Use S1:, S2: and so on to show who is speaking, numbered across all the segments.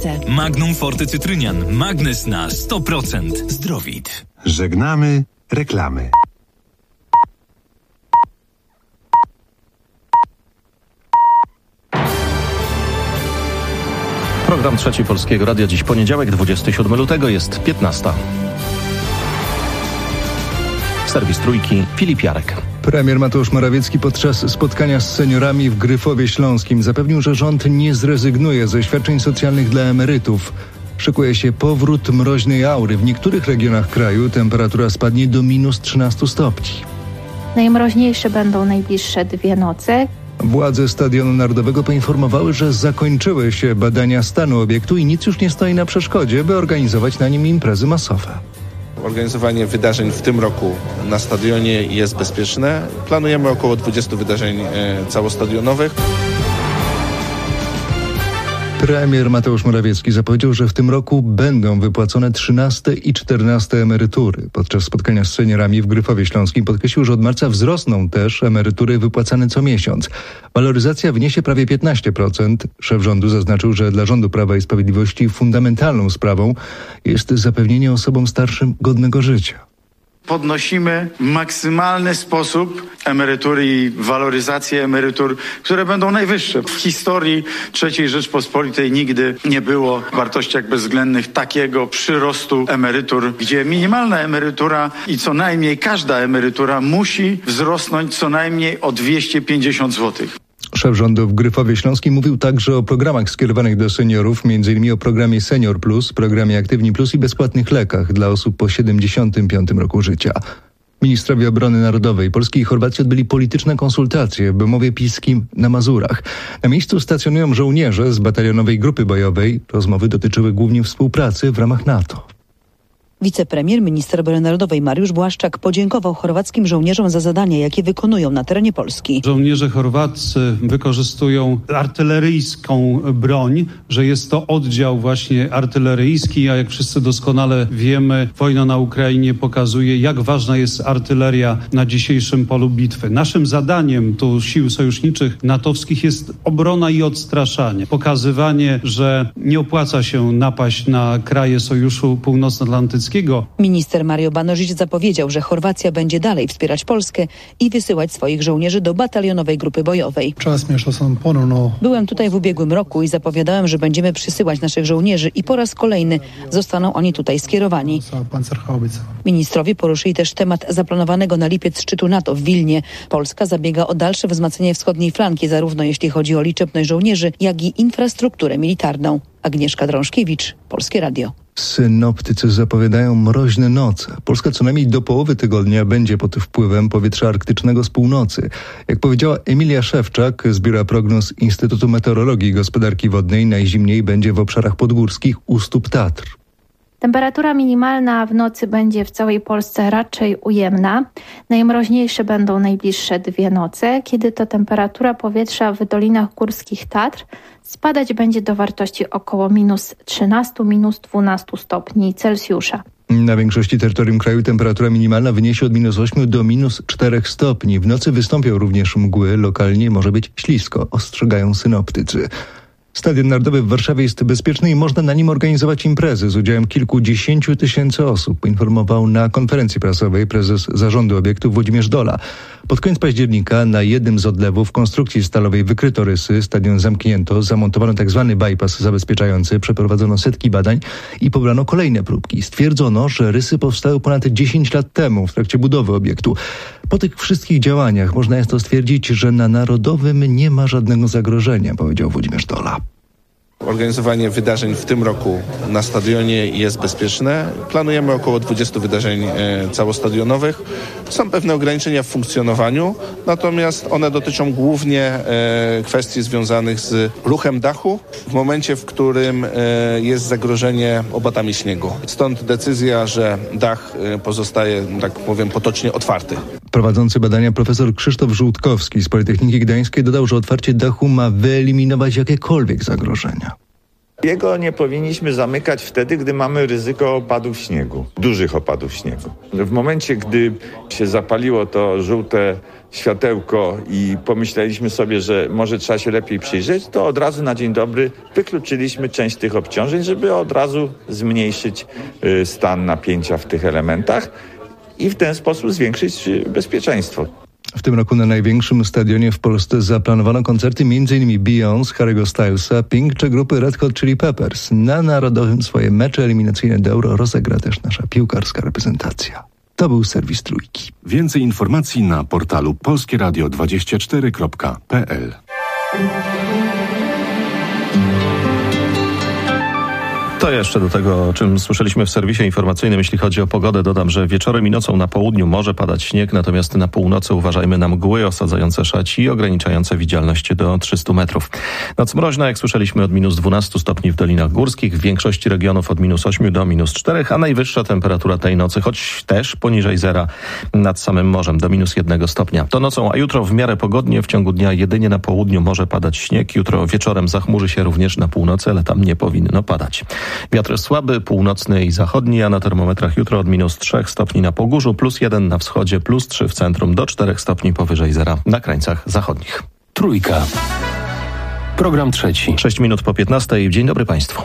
S1: Forte.
S2: Magnum Forte Cytrynian. Magnes na 100%. Zdrowit.
S3: Żegnamy reklamy.
S4: Program Trzeci Polskiego Radia. Dziś poniedziałek, 27 lutego, jest 15. Serwis Trójki, Filip Jarek.
S5: Premier Mateusz Morawiecki podczas spotkania z seniorami w Gryfowie Śląskim zapewnił, że rząd nie zrezygnuje ze świadczeń socjalnych dla emerytów. Szykuje się powrót mroźnej aury. W niektórych regionach kraju temperatura spadnie do -13 stopni.
S6: Najmroźniejsze będą najbliższe 2 noce.
S5: Władze Stadionu Narodowego poinformowały, że zakończyły się badania stanu obiektu i nic już nie stoi na przeszkodzie, by organizować na nim imprezy masowe.
S7: Organizowanie wydarzeń w tym roku na stadionie jest bezpieczne. Planujemy około 20 wydarzeń całostadionowych.
S5: Premier Mateusz Morawiecki zapowiedział, że w tym roku będą wypłacone 13 i 14 emerytury. Podczas spotkania z seniorami w Gryfowie Śląskim podkreślił, że od marca wzrosną też emerytury wypłacane co miesiąc. Waloryzacja wyniesie prawie 15%. Szef rządu zaznaczył, że dla rządu Prawa i Sprawiedliwości fundamentalną sprawą jest zapewnienie osobom starszym godnego życia.
S8: Podnosimy w maksymalny sposób emerytury i waloryzację emerytur, które będą najwyższe. W historii III Rzeczpospolitej nigdy nie było w wartościach bezwzględnych takiego przyrostu emerytur, gdzie minimalna emerytura i co najmniej każda emerytura musi wzrosnąć co najmniej o 250 zł.
S5: Szef rządu w Gryfowie Śląskim mówił także o programach skierowanych do seniorów, m.in. o programie Senior Plus, programie Aktywni Plus i bezpłatnych lekach dla osób po 75 roku życia. Ministrowie Obrony Narodowej Polski i Chorwacji odbyli polityczne konsultacje w Bemowie Piskim na Mazurach. Na miejscu stacjonują żołnierze z batalionowej grupy bojowej. Rozmowy dotyczyły głównie współpracy w ramach NATO.
S9: Wicepremier, minister obrony narodowej Mariusz Błaszczak podziękował chorwackim żołnierzom za zadania, jakie wykonują na terenie Polski.
S10: Żołnierze chorwaccy wykorzystują artyleryjską broń, że jest to oddział właśnie artyleryjski, a jak wszyscy doskonale wiemy, wojna na Ukrainie pokazuje, jak ważna jest artyleria na dzisiejszym polu bitwy. Naszym zadaniem tu sił sojuszniczych natowskich jest obrona i odstraszanie. Pokazywanie, że nie opłaca się napaść na kraje Sojuszu Północnoatlantyckiego.
S9: Minister Mario Banožić zapowiedział, że Chorwacja będzie dalej wspierać Polskę i wysyłać swoich żołnierzy do batalionowej grupy bojowej. Byłem tutaj w ubiegłym roku i zapowiadałem, że będziemy przysyłać naszych żołnierzy i po raz kolejny zostaną oni tutaj skierowani. Ministrowie poruszyli też temat zaplanowanego na lipiec szczytu NATO w Wilnie. Polska zabiega o dalsze wzmacnianie wschodniej flanki, zarówno jeśli chodzi o liczebność żołnierzy, jak i infrastrukturę militarną. Agnieszka Drążkiewicz, Polskie Radio.
S5: Synoptycy zapowiadają mroźne noce. Polska co najmniej do połowy tygodnia będzie pod wpływem powietrza arktycznego z północy. Jak powiedziała Emilia Szewczak z Biura Prognoz Instytutu Meteorologii i Gospodarki Wodnej, najzimniej będzie w obszarach podgórskich u stóp Tatr.
S6: Temperatura minimalna w nocy będzie w całej Polsce raczej ujemna. Najmroźniejsze będą najbliższe 2 noce, kiedy to temperatura powietrza w dolinach górskich Tatr spadać będzie do wartości około -13, -12 stopni Celsjusza.
S5: Na większości terytorium kraju temperatura minimalna wyniesie od -8 do -4 stopni. W nocy wystąpią również mgły, lokalnie może być ślisko, ostrzegają synoptycy. Stadion Narodowy w Warszawie jest bezpieczny i można na nim organizować imprezy z udziałem kilkudziesięciu tysięcy osób, poinformował na konferencji prasowej prezes zarządu obiektu Włodzimierz Dola. Pod koniec października na jednym z odlewów konstrukcji stalowej wykryto rysy, stadion zamknięto, zamontowano tzw. bypass zabezpieczający, przeprowadzono setki badań i pobrano kolejne próbki. Stwierdzono, że rysy powstały ponad 10 lat temu w trakcie budowy obiektu. Po tych wszystkich działaniach można jest to stwierdzić, że na Narodowym nie ma żadnego zagrożenia, powiedział Włodzimierz Dola.
S7: Organizowanie wydarzeń w tym roku na stadionie jest bezpieczne. Planujemy około 20 wydarzeń całostadionowych. Są pewne ograniczenia w funkcjonowaniu, natomiast one dotyczą głównie kwestii związanych z ruchem dachu w momencie, w którym jest zagrożenie opadami śniegu. Stąd decyzja, że dach pozostaje, tak powiem, potocznie otwarty.
S5: Prowadzący badania profesor Krzysztof Żółtkowski z Politechniki Gdańskiej dodał, że otwarcie dachu ma wyeliminować jakiekolwiek zagrożenia.
S1: Jego nie powinniśmy zamykać wtedy, gdy mamy ryzyko opadów śniegu, dużych opadów śniegu. W momencie, gdy się zapaliło to żółte światełko i pomyśleliśmy sobie, że może trzeba się lepiej przyjrzeć, to od razu na dzień dobry wykluczyliśmy część tych obciążeń, żeby od razu zmniejszyć stan napięcia w tych elementach i w ten sposób zwiększyć bezpieczeństwo.
S5: W tym roku na największym stadionie w Polsce zaplanowano koncerty m.in. Beyoncé, Harry'ego Stylesa, Pink czy grupy Red Hot Chili Peppers. Na Narodowym swoje mecze eliminacyjne do Euro rozegra też nasza piłkarska reprezentacja. To był serwis Trójki.
S3: Więcej informacji na portalu polskieradio24.pl.
S4: To jeszcze do tego, o czym słyszeliśmy w serwisie informacyjnym. Jeśli chodzi o pogodę, dodam, że wieczorem i nocą na południu może padać śnieg, natomiast na północy uważajmy na mgły osadzające szać i ograniczające widzialność do 300 metrów. Noc mroźna, jak słyszeliśmy, od minus 12 stopni w Dolinach Górskich, w większości regionów od minus 8 do minus 4, a najwyższa temperatura tej nocy, choć też poniżej zera nad samym morzem, do minus 1 stopnia. To nocą, a jutro w miarę pogodnie, w ciągu dnia jedynie na południu może padać śnieg. Jutro wieczorem zachmurzy się również na północy, ale tam nie powinno padać. Wiatr słaby, północny i zachodni, a na termometrach jutro od minus 3 stopni na Pogórzu, plus 1 na wschodzie, plus 3 w centrum, do 4 stopni powyżej zera na krańcach zachodnich.
S2: Trójka. Program trzeci.
S4: 6 minut po 15. Dzień dobry Państwu.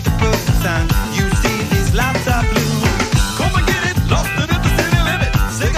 S11: You see these lights are blue. Come and get it, lost it in the city limit.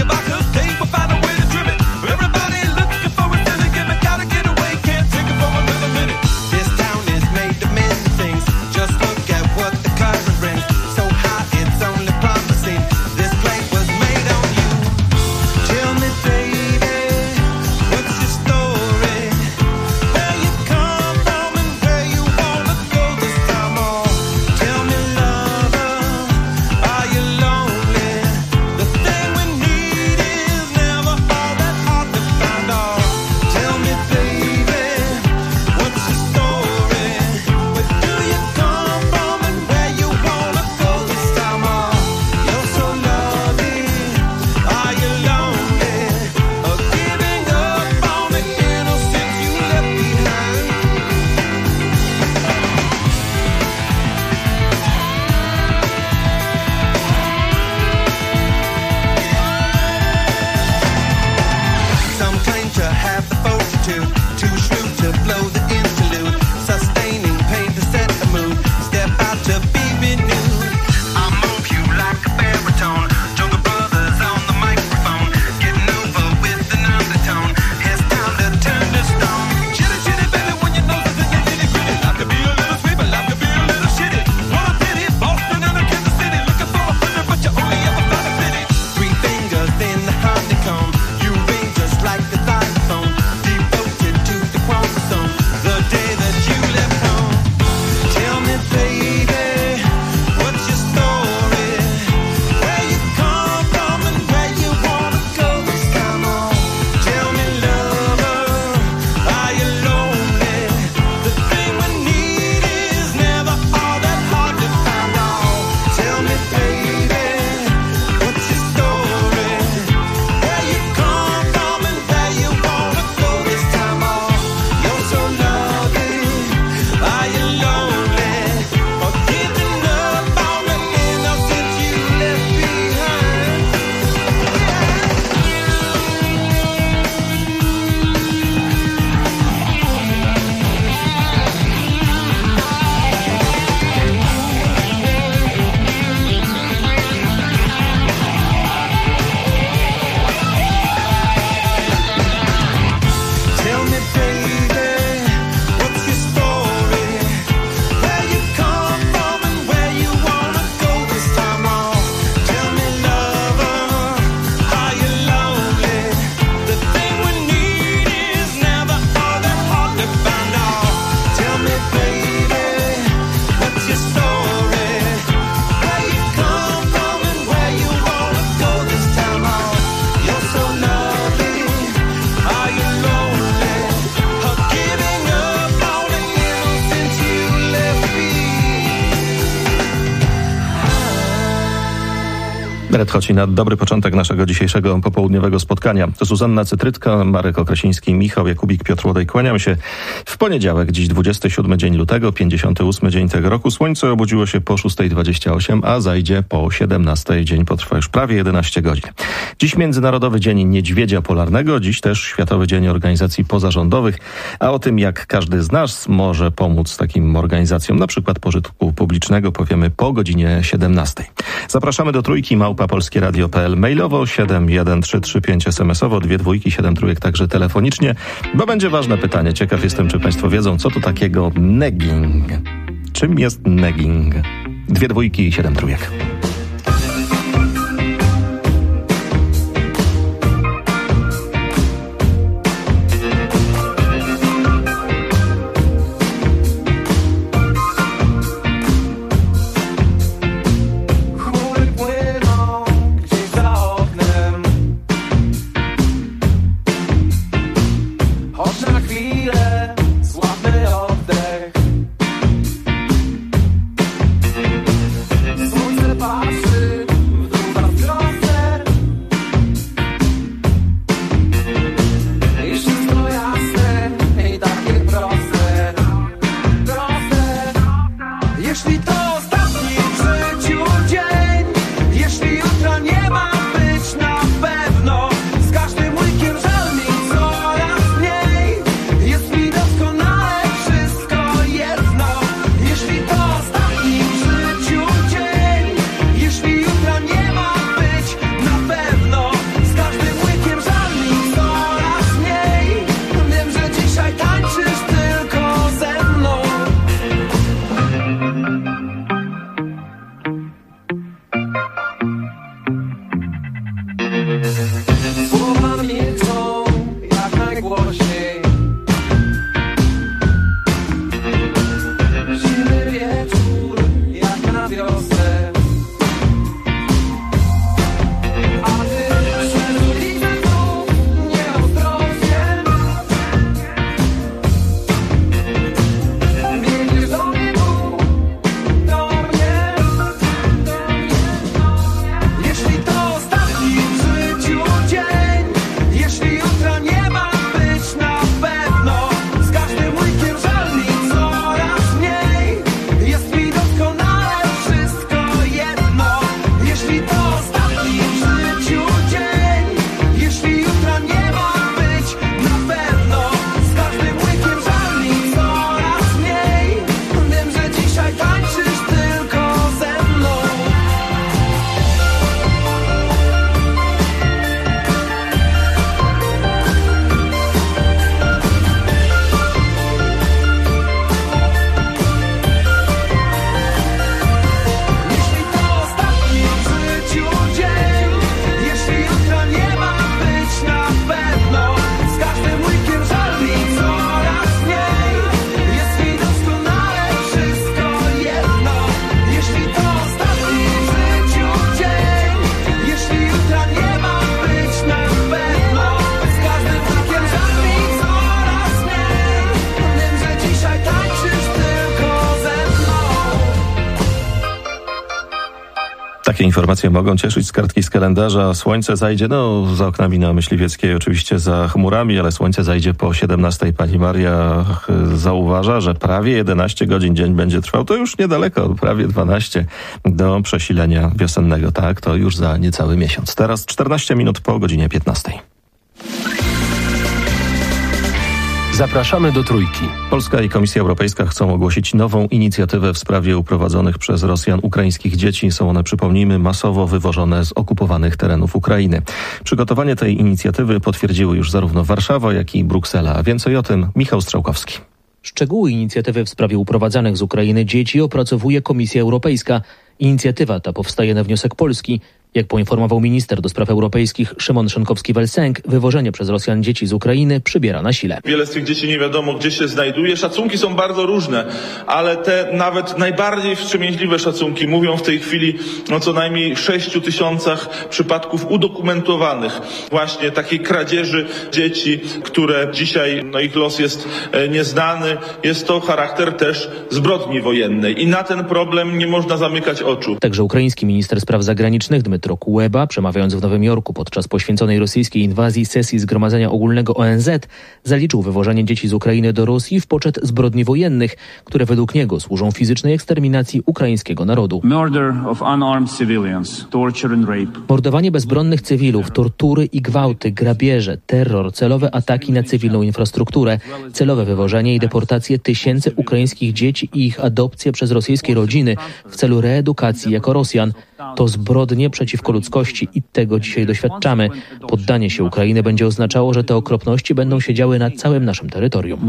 S4: Red Hot na dobry początek naszego dzisiejszego popołudniowego spotkania. To Zuzanna Cytrytka, Marek Okrasiński, Michał Jakubik, Piotr Łodej. Kłaniamy się w poniedziałek, dziś 27 dzień lutego, 58 dzień tego roku. Słońce obudziło się po 6:28, a zajdzie po 17. Dzień potrwa już prawie 11 godzin. Dziś Międzynarodowy Dzień Niedźwiedzia Polarnego, dziś też Światowy Dzień Organizacji Pozarządowych, a o tym, jak każdy z nas może pomóc takim organizacjom, na przykład pożytku publicznego, powiemy po godzinie 17. Zapraszamy do Trójki, @polskieradio.pl, mailowo 71335, SMS-owo 2273, także telefonicznie, bo będzie ważne pytanie. Ciekaw jestem, czy Państwo wiedzą, co to takiego negging. Czym jest negging? 2273. Takie informacje mogą cieszyć z kartki z kalendarza. Słońce zajdzie, za oknami na Myśliwieckiej, oczywiście za chmurami, ale słońce zajdzie po 17. Pani Maria zauważa, że prawie 11 godzin dzień będzie trwał. To już niedaleko, prawie 12 do przesilenia wiosennego. Tak, to już za niecały miesiąc. Teraz 14 minut po godzinie 15.
S2: Zapraszamy do Trójki.
S4: Polska i Komisja Europejska chcą ogłosić nową inicjatywę w sprawie uprowadzonych przez Rosjan ukraińskich dzieci. Są one, przypomnijmy, masowo wywożone z okupowanych terenów Ukrainy. Przygotowanie tej inicjatywy potwierdziły już zarówno Warszawa, jak i Bruksela. A więcej o tym Michał Strzałkowski.
S11: Szczegóły inicjatywy w sprawie uprowadzanych z Ukrainy dzieci opracowuje Komisja Europejska. Inicjatywa ta powstaje na wniosek Polski. Jak poinformował minister do spraw europejskich Szymon Szynkowski-Welsenk, wywożenie przez Rosjan dzieci z Ukrainy przybiera na sile.
S12: Wiele z tych dzieci nie wiadomo, gdzie się znajduje. Szacunki są bardzo różne, ale te nawet najbardziej wstrzemięźliwe szacunki mówią w tej chwili o co najmniej 6 000 przypadków udokumentowanych właśnie takiej kradzieży dzieci, które dzisiaj, ich los jest nieznany. Jest to charakter też zbrodni wojennej i na ten problem nie można zamykać oczu.
S11: Także ukraiński minister spraw zagranicznych Dmytro Szymon Kułeba, przemawiając w Nowym Jorku podczas poświęconej rosyjskiej inwazji sesji Zgromadzenia Ogólnego ONZ, zaliczył wywożenie dzieci z Ukrainy do Rosji w poczet zbrodni wojennych, które według niego służą fizycznej eksterminacji ukraińskiego narodu. Mordowanie bezbronnych cywilów, tortury i gwałty, grabieże, terror, celowe ataki na cywilną infrastrukturę, celowe wywożenie i deportacje tysięcy ukraińskich dzieci i ich adopcję przez rosyjskie rodziny w celu reedukacji jako Rosjan. To zbrodnie przeciwko ludzkości i tego dzisiaj doświadczamy. Poddanie się Ukrainy będzie oznaczało, że te okropności będą się działy na całym naszym terytorium.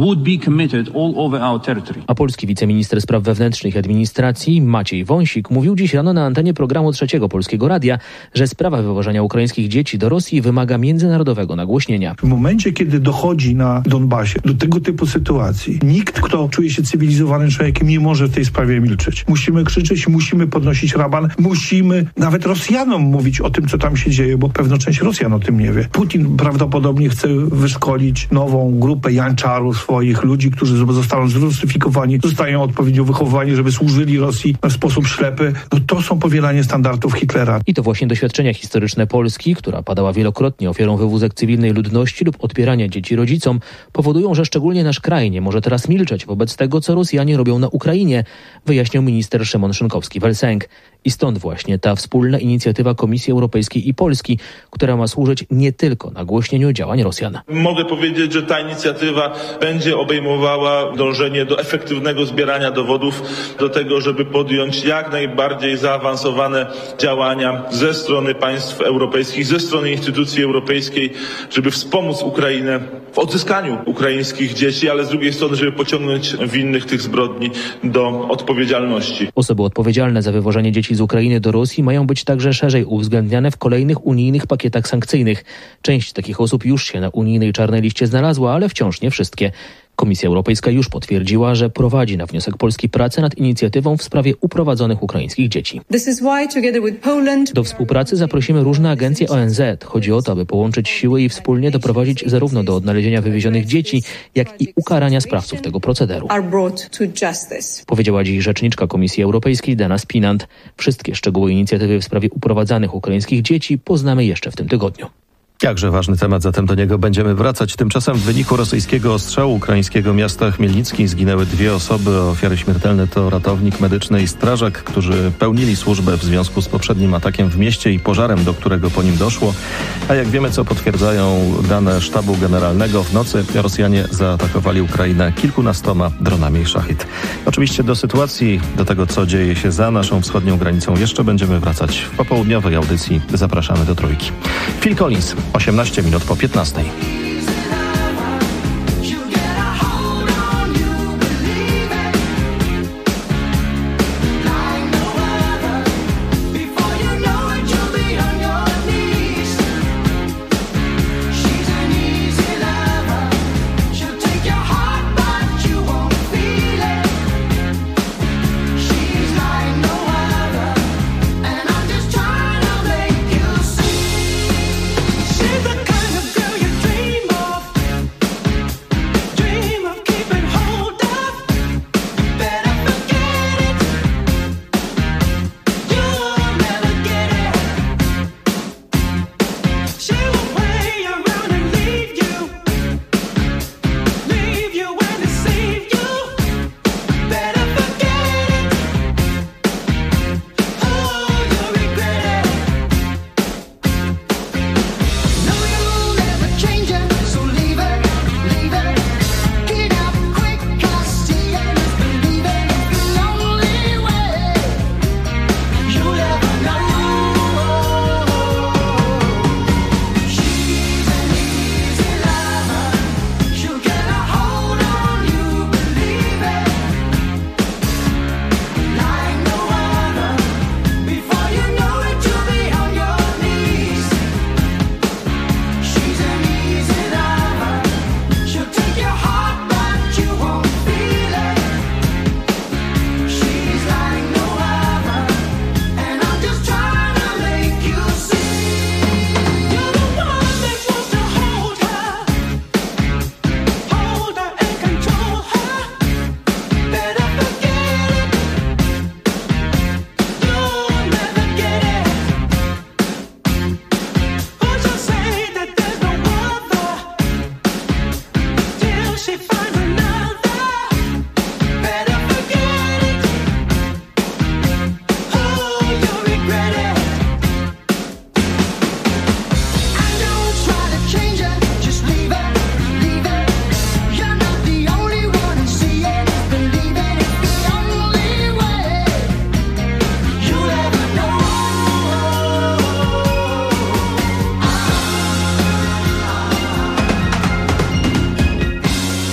S11: A polski wiceminister spraw wewnętrznych i administracji Maciej Wąsik mówił dziś rano na antenie programu Trzeciego Polskiego Radia, że sprawa wywożenia ukraińskich dzieci do Rosji wymaga międzynarodowego nagłośnienia.
S13: W momencie, kiedy dochodzi na Donbasie do tego typu sytuacji, nikt, kto czuje się cywilizowanym człowiekiem, nie może w tej sprawie milczeć. Musimy krzyczeć, musimy podnosić raban, musimy nawet Rosjanom mówić o tym, co tam się dzieje, bo pewna część Rosjan o tym nie wie. Putin prawdopodobnie chce wyszkolić nową grupę janczarów, swoich ludzi, którzy zostaną zrusyfikowani, zostają odpowiednio wychowani, żeby służyli Rosji w sposób ślepy. No to są powielanie standardów Hitlera.
S11: I to właśnie doświadczenia historyczne Polski, która padała wielokrotnie ofiarą wywózek cywilnej ludności lub odbierania dzieci rodzicom, powodują, że szczególnie nasz kraj nie może teraz milczeć wobec tego, co Rosjanie robią na Ukrainie, wyjaśniał minister Szymon Szynkowski-Welsenk. I stąd właśnie ta wspólna inicjatywa Komisji Europejskiej i Polski, która ma służyć nie tylko nagłośnieniu działań Rosjan.
S12: Mogę powiedzieć, że ta inicjatywa będzie obejmowała dążenie do efektywnego zbierania dowodów, do tego, żeby podjąć jak najbardziej zaawansowane działania ze strony państw europejskich, ze strony instytucji europejskiej, żeby wspomóc Ukrainę w odzyskaniu ukraińskich dzieci, ale z drugiej strony, żeby pociągnąć winnych tych zbrodni do odpowiedzialności.
S11: Osoby odpowiedzialne za wywożenie dzieci z Ukrainy do Rosji mają być także szerzej uwzględniane w kolejnych unijnych pakietach sankcyjnych. Część takich osób już się na unijnej czarnej liście znalazła, ale wciąż nie wszystkie. Komisja Europejska już potwierdziła, że prowadzi na wniosek Polski pracę nad inicjatywą w sprawie uprowadzonych ukraińskich dzieci. Do współpracy zaprosimy różne agencje ONZ. Chodzi o to, aby połączyć siły i wspólnie doprowadzić zarówno do odnalezienia wywiezionych dzieci, jak i ukarania sprawców tego procederu. Powiedziała dziś rzeczniczka Komisji Europejskiej Dana Spinant. Wszystkie szczegóły inicjatywy w sprawie uprowadzanych ukraińskich dzieci poznamy jeszcze w tym tygodniu.
S4: Jakże ważny temat, zatem do niego będziemy wracać. Tymczasem w wyniku rosyjskiego ostrzału ukraińskiego miasta Chmielnicki zginęły 2 osoby. Ofiary śmiertelne to ratownik medyczny i strażak, którzy pełnili służbę w związku z poprzednim atakiem w mieście i pożarem, do którego po nim doszło. A jak wiemy, co potwierdzają dane sztabu generalnego, w nocy Rosjanie zaatakowali Ukrainę kilkunastoma dronami Szachid. Oczywiście do sytuacji, do tego, co dzieje się za naszą wschodnią granicą, jeszcze będziemy wracać w popołudniowej audycji. Zapraszamy do Trójki. Phil Collins. 18 minut po 15.
S14: She's the kind of girl you dream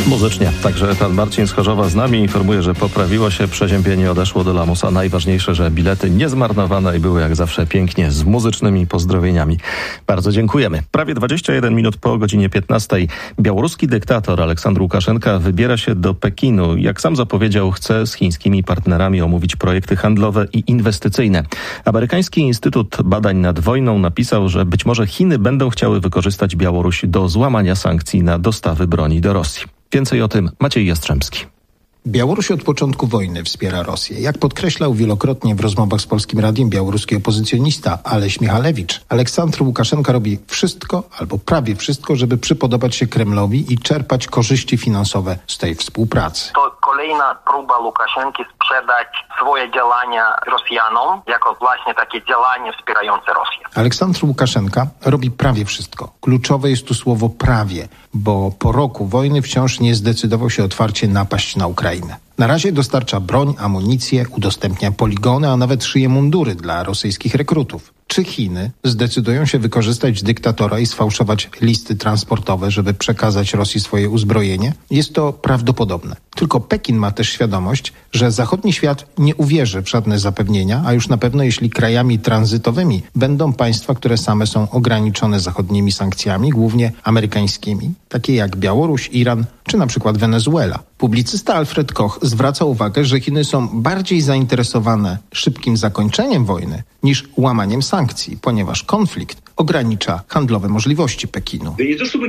S4: Muzycznie. Także pan Marcin z Chorzowa z nami informuje, że poprawiło się, przeziębienie odeszło do lamusa. Najważniejsze, że bilety nie zmarnowane i były jak zawsze pięknie z muzycznymi pozdrowieniami. Bardzo dziękujemy. Prawie 21 minut po godzinie 15. Białoruski dyktator Aleksandr Łukaszenka wybiera się do Pekinu. Jak sam zapowiedział, chce z chińskimi partnerami omówić projekty handlowe i inwestycyjne. Amerykański Instytut Badań nad Wojną napisał, że być może Chiny będą chciały wykorzystać Białoruś do złamania sankcji na dostawy broni do Rosji. Więcej o tym Maciej Jastrzębski.
S14: Białoruś od początku wojny wspiera Rosję. Jak podkreślał wielokrotnie w rozmowach z Polskim Radiem białoruski opozycjonista Aleś Michalewicz, Aleksandr Łukaszenka robi wszystko, albo prawie wszystko, żeby przypodobać się Kremlowi i czerpać korzyści finansowe z tej współpracy.
S15: To kolejna próba Łukaszenki sprzedać swoje działania Rosjanom jako właśnie takie działanie wspierające Rosję.
S14: Aleksandr Łukaszenka robi prawie wszystko. Kluczowe jest tu słowo prawie, bo po roku wojny wciąż nie zdecydował się otwarcie napaść na Ukrainę. Na razie dostarcza broń, amunicję, udostępnia poligony, a nawet szyje mundury dla rosyjskich rekrutów. Czy Chiny zdecydują się wykorzystać dyktatora i sfałszować listy transportowe, żeby przekazać Rosji swoje uzbrojenie? Jest to prawdopodobne. Tylko Pekin ma też świadomość, że zachodni świat nie uwierzy w żadne zapewnienia, a już na pewno jeśli krajami tranzytowymi będą państwa, które same są ograniczone zachodnimi sankcjami, głównie amerykańskimi, takie jak Białoruś, Iran czy na przykład Wenezuela. Publicysta Alfred Koch zwraca uwagę, że Chiny są bardziej zainteresowane szybkim zakończeniem wojny niż łamaniem sankcji, ponieważ konflikt ogranicza handlowe możliwości Pekinu.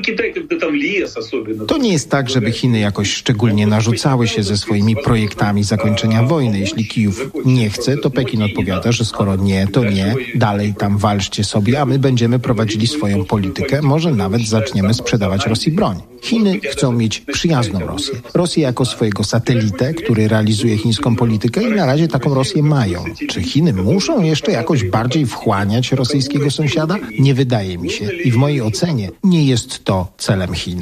S14: To nie jest tak, żeby Chiny jakoś szczególnie narzucały się ze swoimi projektami zakończenia wojny. Jeśli Kijów nie chce, to Pekin odpowiada, że skoro nie, to nie, dalej tam walczcie sobie, a my będziemy prowadzili swoją politykę, może nawet zaczniemy sprzedawać Rosji broń. Chiny chcą mieć przyjazną Rosję. Rosję jako swojego satelitę, który realizuje chińską politykę i na razie taką Rosję mają. Czy Chiny muszą jeszcze jakoś bardziej wchłaniać rosyjskiego sąsiada? Nie wydaje mi się. I w mojej ocenie nie jest to celem Chin.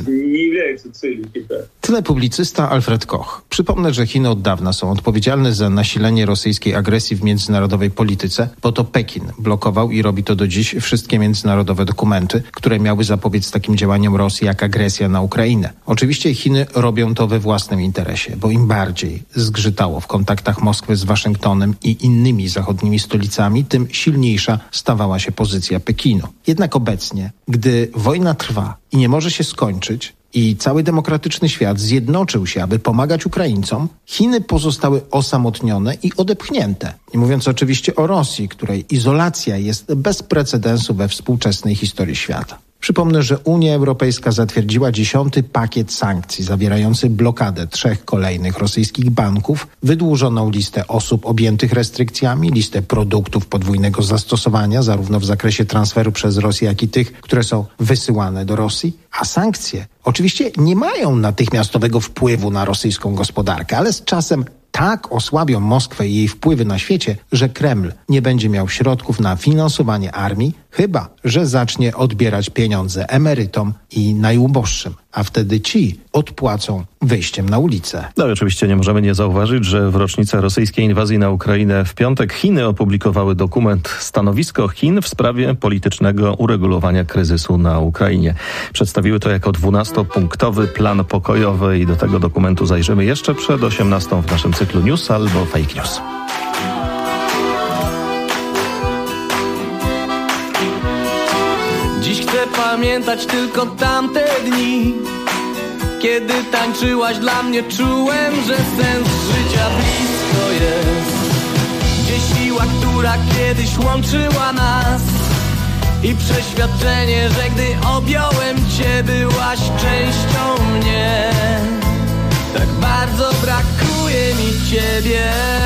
S14: Tyle publicysta Alfred Koch. Przypomnę, że Chiny od dawna są odpowiedzialne za nasilenie rosyjskiej agresji w międzynarodowej polityce, bo to Pekin blokował i robi to do dziś wszystkie międzynarodowe dokumenty, które miały zapobiec takim działaniom Rosji jak agresja na Ukrainę. Oczywiście Chiny robią to we własnym interesie, bo im bardziej zgrzytało w kontaktach Moskwy z Waszyngtonem i innymi zachodnimi stolicami, tym silniejsza stawała się pozycja Pekinu. Jednak obecnie, gdy wojna trwa i nie może się skończyć, i cały demokratyczny świat zjednoczył się, aby pomagać Ukraińcom, Chiny pozostały osamotnione i odepchnięte. Nie mówiąc oczywiście o Rosji, której izolacja jest bez precedensu we współczesnej historii świata. Przypomnę, że Unia Europejska zatwierdziła 10. pakiet sankcji zawierający blokadę 3 kolejnych rosyjskich banków, wydłużoną listę osób objętych restrykcjami, listę produktów podwójnego zastosowania, zarówno w zakresie transferu przez Rosję, jak i tych, które są wysyłane do Rosji. A sankcje oczywiście nie mają natychmiastowego wpływu na rosyjską gospodarkę, ale z czasem tak osłabią Moskwę i jej wpływy na świecie, że Kreml nie będzie miał środków na finansowanie armii, chyba że zacznie odbierać pieniądze emerytom i najuboższym, a wtedy ci odpłacą wyjściem na ulicę.
S4: No i oczywiście nie możemy nie zauważyć, że w rocznicę rosyjskiej inwazji na Ukrainę w piątek Chiny opublikowały dokument Stanowisko Chin w sprawie politycznego uregulowania kryzysu na Ukrainie. Przedstawiły to jako 12-punktowy plan pokojowy i do tego dokumentu zajrzymy jeszcze przed 18 w naszym cyklu News albo Fake News.
S16: Dziś chcę pamiętać tylko tamte dni, kiedy tańczyłaś dla mnie, czułem, że sens życia blisko jest. Gdzie siła, która kiedyś łączyła nas i przeświadczenie, że gdy objąłem cię, byłaś częścią mnie. Tak bardzo brakuje mi ciebie.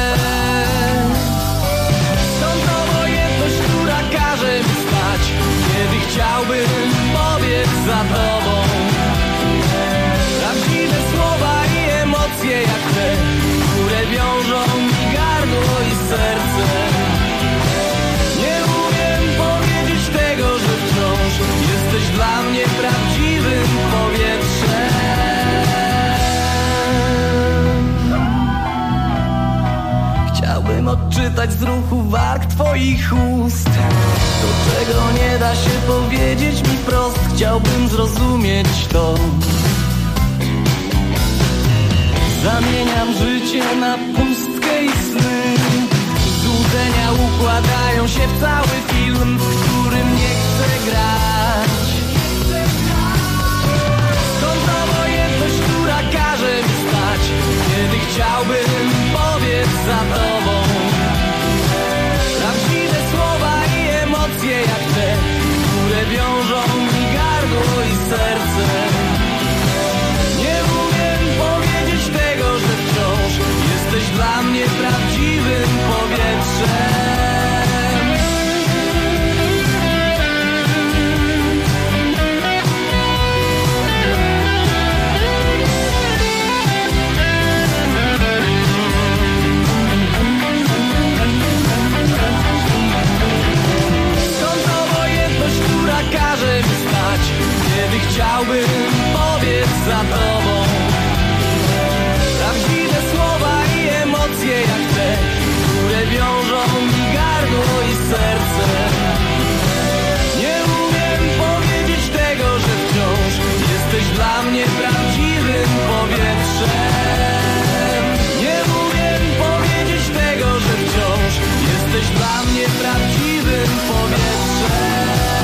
S16: Tą obojętność, która każe mi spać, kiedy chciałbym pobiec za tobą. Prawdziwe słowa i emocje jak te, które wiążą mi gardło i serce. Nie umiem powiedzieć tego, że wciąż jesteś dla mnie prawdziwym powietrzem. Chciałbym odczytać z ruchu warg twoich ust to, czego nie da się powiedzieć mi wprost. Chciałbym zrozumieć to, Zamieniam życie na pustkę i sny. Złudzenia układają się w cały film, w którym nie chcę grać. Skąd obojętność, która każe mi spać, kiedy chciałbym powiedz za tobą prawdziwe słowa i emocje jak te, które wiążą mi gardło i serce. Nie umiem powiedzieć tego, że wciąż jesteś dla mnie prawdziwym powietrzem. Każe mi spać, kiedy chciałbym powiedz za tobą prawdziwe słowa i emocje jak te, które wiążą mi gardło i serce. Nie umiem powiedzieć tego, że wciąż jesteś dla mnie prawdziwym powietrzem. Nie umiem powiedzieć tego, że wciąż jesteś dla mnie prawdziwym powietrzem.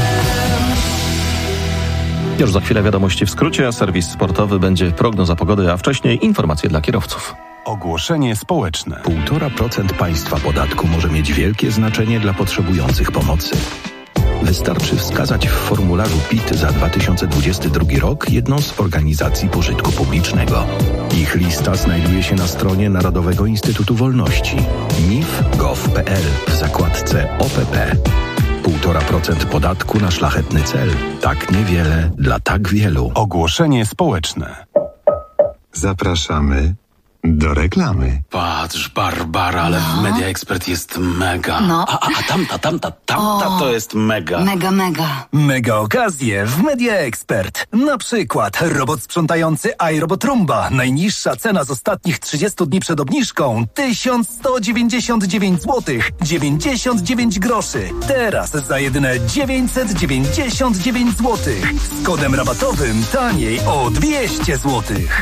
S4: Już za chwilę wiadomości w skrócie, a serwis sportowy będzie prognoza pogody, a wcześniej informacje dla kierowców.
S3: Ogłoszenie społeczne.
S17: 1,5% państwa podatku może mieć wielkie znaczenie dla potrzebujących pomocy. Wystarczy wskazać w formularzu PIT za 2022 rok jedną z organizacji pożytku publicznego. Ich lista znajduje się na stronie Narodowego Instytutu Wolności nif.gov.pl w zakładce OPP. 1,5% podatku na szlachetny cel. Tak niewiele dla tak wielu.
S3: Ogłoszenie społeczne.
S18: Zapraszamy do reklamy.
S19: Patrz, Barbara, ale w Media Expert jest mega.
S20: No.
S19: A tamta to jest mega.
S20: Mega.
S21: Mega okazje w Media Expert. Na przykład robot sprzątający iRobot Roomba. Najniższa cena z ostatnich 30 dni przed obniżką 1199 zł 99 groszy. Teraz za jedyne 999 zł. Z kodem rabatowym taniej o 200 zł.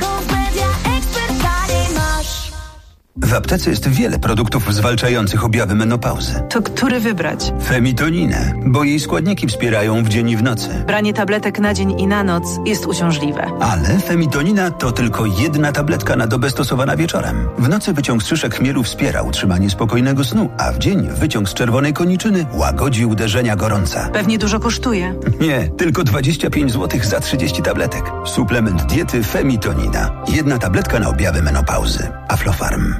S22: W aptece jest wiele produktów zwalczających objawy menopauzy.
S23: To który wybrać?
S22: Femitoninę, bo jej składniki wspierają w dzień i w nocy.
S23: Branie tabletek na dzień i na noc jest uciążliwe.
S22: Ale femitonina to tylko jedna tabletka na dobę stosowana wieczorem. W nocy wyciąg z szyszek chmielu wspiera utrzymanie spokojnego snu, a w dzień wyciąg z czerwonej koniczyny łagodzi uderzenia gorąca.
S23: Pewnie dużo kosztuje.
S22: Nie, tylko 25 zł za 30 tabletek. Suplement diety femitonina. Jedna tabletka na objawy menopauzy. Aflofarm.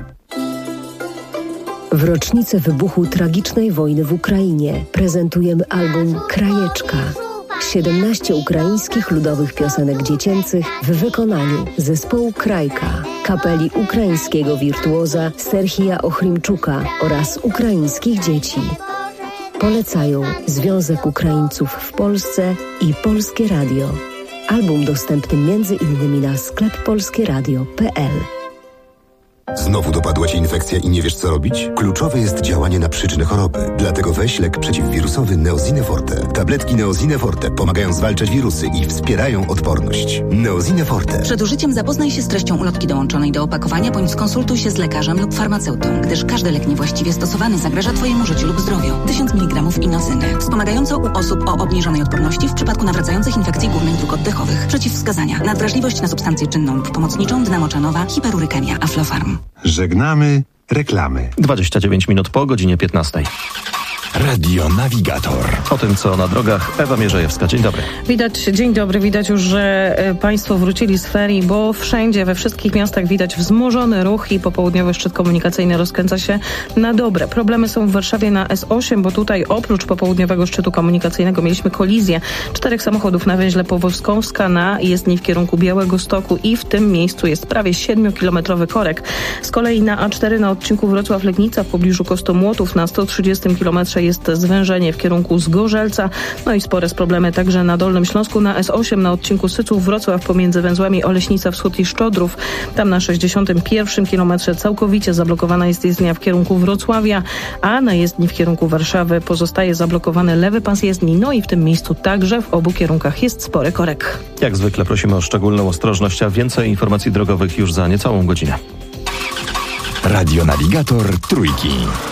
S24: W rocznicę wybuchu tragicznej wojny w Ukrainie prezentujemy album Krajeczka. 17 ukraińskich ludowych piosenek dziecięcych w wykonaniu zespołu Krajka, kapeli ukraińskiego wirtuoza Serhija Ochrimczuka oraz ukraińskich dzieci. Polecają Związek Ukraińców w Polsce i Polskie Radio. Album dostępny m.in. na skleppolskieradio.pl.
S25: Znowu dopadła Cię infekcja i nie wiesz, co robić? Kluczowe jest działanie na przyczynę choroby. Dlatego weź lek przeciwwirusowy Neosine Forte. Tabletki Neosine Forte pomagają zwalczać wirusy i wspierają odporność. Neosine Forte.
S26: Przed użyciem zapoznaj się z treścią ulotki dołączonej do opakowania, bądź skonsultuj się z lekarzem lub farmaceutą, gdyż każdy lek niewłaściwie stosowany zagraża Twojemu życiu lub zdrowiu. 1000 mg inozyny. Wspomagająco u osób o obniżonej odporności w przypadku nawracających infekcji górnych dróg oddechowych. Przeciwwskazania. Nadwrażliwość na substancję czynną lub pomocniczą, dynamocianowa, hiperurykemia, Aflofarm.
S18: Żegnamy reklamy.
S4: 29 minut po godzinie 15.
S17: Radio Navigator.
S4: O tym, co na drogach, Ewa Mierzejewska. Dzień dobry.
S27: Dzień dobry. Widać już, że Państwo wrócili z ferii, bo wszędzie, we wszystkich miastach widać wzmożony ruch i popołudniowy szczyt komunikacyjny rozkręca się na dobre. Problemy są w Warszawie na S8, bo tutaj oprócz popołudniowego szczytu komunikacyjnego mieliśmy kolizję 4 samochodów na węźle Powązkowska na jezdni w kierunku Białegostoku i w tym miejscu jest prawie 7-kilometrowy korek. Z kolei na A4 na odcinku Wrocław-Legnica w pobliżu Kostomłotów na 130 km jest zwężenie w kierunku Zgorzelca, no i spore problemy także na Dolnym Śląsku na S8 na odcinku Syców-Wrocław pomiędzy węzłami Oleśnica Wschód i Szczodrów. Tam na 61 kilometrze całkowicie zablokowana jest jezdnia w kierunku Wrocławia, a na jezdni w kierunku Warszawy pozostaje zablokowany lewy pas jezdni. No i w tym miejscu także w obu kierunkach jest spory korek.
S4: Jak zwykle prosimy o szczególną ostrożność, a więcej informacji drogowych już za niecałą godzinę.
S1: Radionawigator Trójki.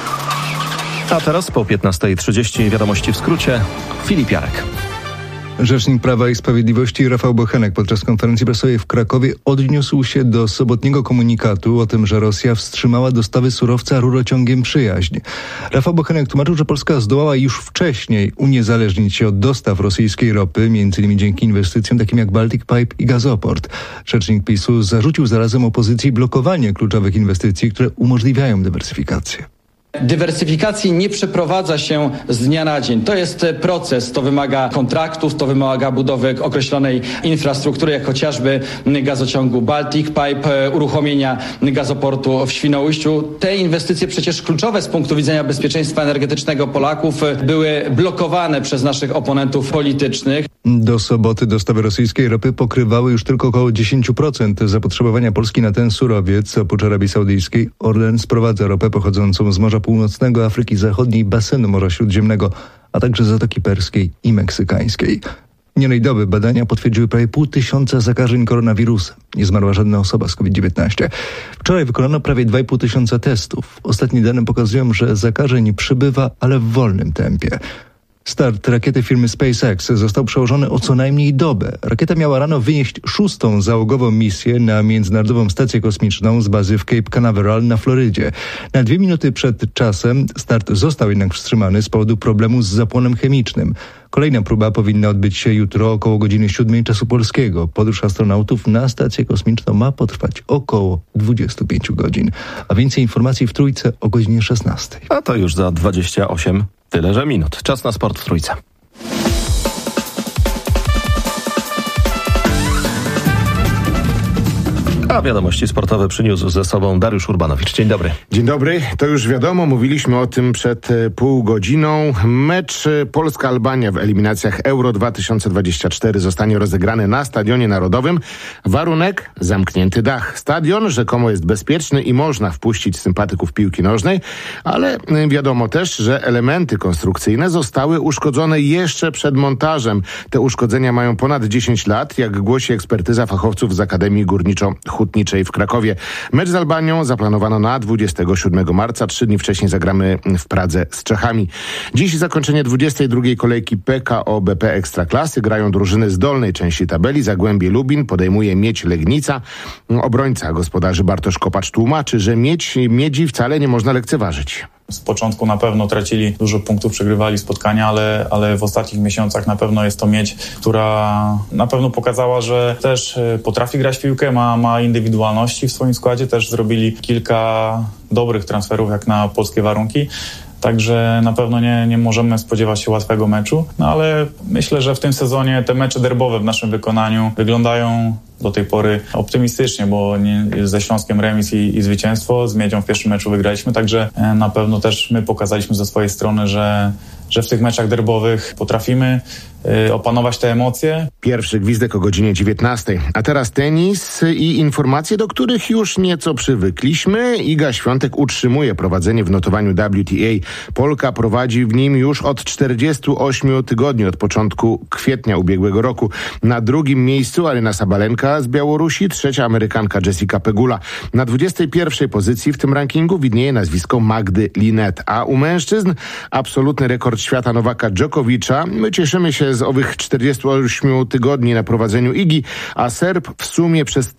S4: A teraz po 15:30 wiadomości w skrócie. Filip Jarek.
S5: Rzecznik Prawa i Sprawiedliwości Rafał Bochenek podczas konferencji prasowej w Krakowie odniósł się do sobotniego komunikatu o tym, że Rosja wstrzymała dostawy surowca rurociągiem Przyjaźń. Rafał Bochenek tłumaczył, że Polska zdołała już wcześniej uniezależnić się od dostaw rosyjskiej ropy, m.in. dzięki inwestycjom takim jak Baltic Pipe i Gazoport. Rzecznik PiS-u zarzucił zarazem opozycji blokowanie kluczowych inwestycji, które umożliwiają dywersyfikację.
S6: Dywersyfikacji nie przeprowadza się z dnia na dzień. To jest proces, to wymaga kontraktów, to wymaga budowy określonej infrastruktury, jak chociażby gazociągu Baltic Pipe, uruchomienia gazoportu w Świnoujściu. Te inwestycje przecież kluczowe z punktu widzenia bezpieczeństwa energetycznego Polaków były blokowane przez naszych oponentów politycznych.
S5: Do soboty dostawy rosyjskiej ropy pokrywały już tylko około 10% zapotrzebowania Polski na ten surowiec. Oprócz Arabii Saudyjskiej Orlen sprowadza ropę pochodzącą z Morza Północnego, Afryki Zachodniej, basenu Morza Śródziemnego, a także Zatoki Perskiej i Meksykańskiej. Minionej doby badania potwierdziły prawie 500 zakażeń koronawirusem. Nie zmarła żadna osoba z COVID-19. Wczoraj wykonano prawie 2500 testów. Ostatnie dane pokazują, że zakażeń przybywa, ale w wolnym tempie. Start rakiety firmy SpaceX został przełożony o co najmniej dobę. Rakieta miała rano wynieść 6. załogową misję na Międzynarodową Stację Kosmiczną z bazy w Cape Canaveral na Florydzie. Na 2 minuty przed czasem start został jednak wstrzymany z powodu problemu z zapłonem chemicznym. Kolejna próba powinna odbyć się jutro około godziny 7 czasu polskiego. Podróż astronautów na stację kosmiczną ma potrwać około 25 godzin. A więcej informacji w Trójce o godzinie 16.
S4: A to już za 28 tyleże minut. Czas na sport w Trójce. A wiadomości sportowe przyniósł ze sobą Dariusz Urbanowicz. Dzień dobry.
S7: Dzień dobry. To już wiadomo, mówiliśmy o tym przed pół godziną. Mecz Polska-Albania w eliminacjach Euro 2024 zostanie rozegrany na Stadionie Narodowym. Warunek: zamknięty dach. Stadion rzekomo jest bezpieczny i można wpuścić sympatyków piłki nożnej, ale wiadomo też, że elementy konstrukcyjne zostały uszkodzone jeszcze przed montażem. Te uszkodzenia mają ponad 10 lat, jak głosi ekspertyza fachowców z Akademii Górniczo-Hutniczej w Krakowie. Mecz z Albanią zaplanowano na 27 marca. 3 dni wcześniej zagramy w Pradze z Czechami. Dziś zakończenie 22. kolejki PKO BP Ekstraklasy. Grają drużyny z dolnej części tabeli. Zagłębie Lubin podejmuje Miedź Legnica. Obrońca gospodarzy Bartosz Kopacz tłumaczy, że Miedzi wcale nie można lekceważyć.
S8: Z początku na pewno tracili dużo punktów, przegrywali spotkania, ale w ostatnich miesiącach na pewno jest to Miedź, która na pewno pokazała, że też potrafi grać w piłkę, ma indywidualności w swoim składzie. Też zrobili kilka dobrych transferów jak na polskie warunki. Także na pewno nie możemy spodziewać się łatwego meczu, no ale myślę, że w tym sezonie te mecze derbowe w naszym wykonaniu wyglądają do tej pory optymistycznie, bo ze Śląskiem remis i zwycięstwo, z Miedzią w pierwszym meczu wygraliśmy, także na pewno też my pokazaliśmy ze swojej strony, że w tych meczach derbowych potrafimy opanować te emocje.
S7: Pierwszy gwizdek o godzinie 19. A teraz tenis i informacje, do których już nieco przywykliśmy. Iga Świątek utrzymuje prowadzenie w notowaniu WTA. Polka prowadzi w nim już od 48 tygodni, od początku kwietnia ubiegłego roku. Na drugim miejscu Aryna Sabalenka z Białorusi, trzecia Amerykanka Jessica Pegula. Na 21 pozycji w tym rankingu widnieje nazwisko Magdy Linette. A u mężczyzn absolutny rekord świata Nowaka Dżokowicza. My cieszymy się z owych 48 tygodni na prowadzeniu Igi, a Serb w sumie przez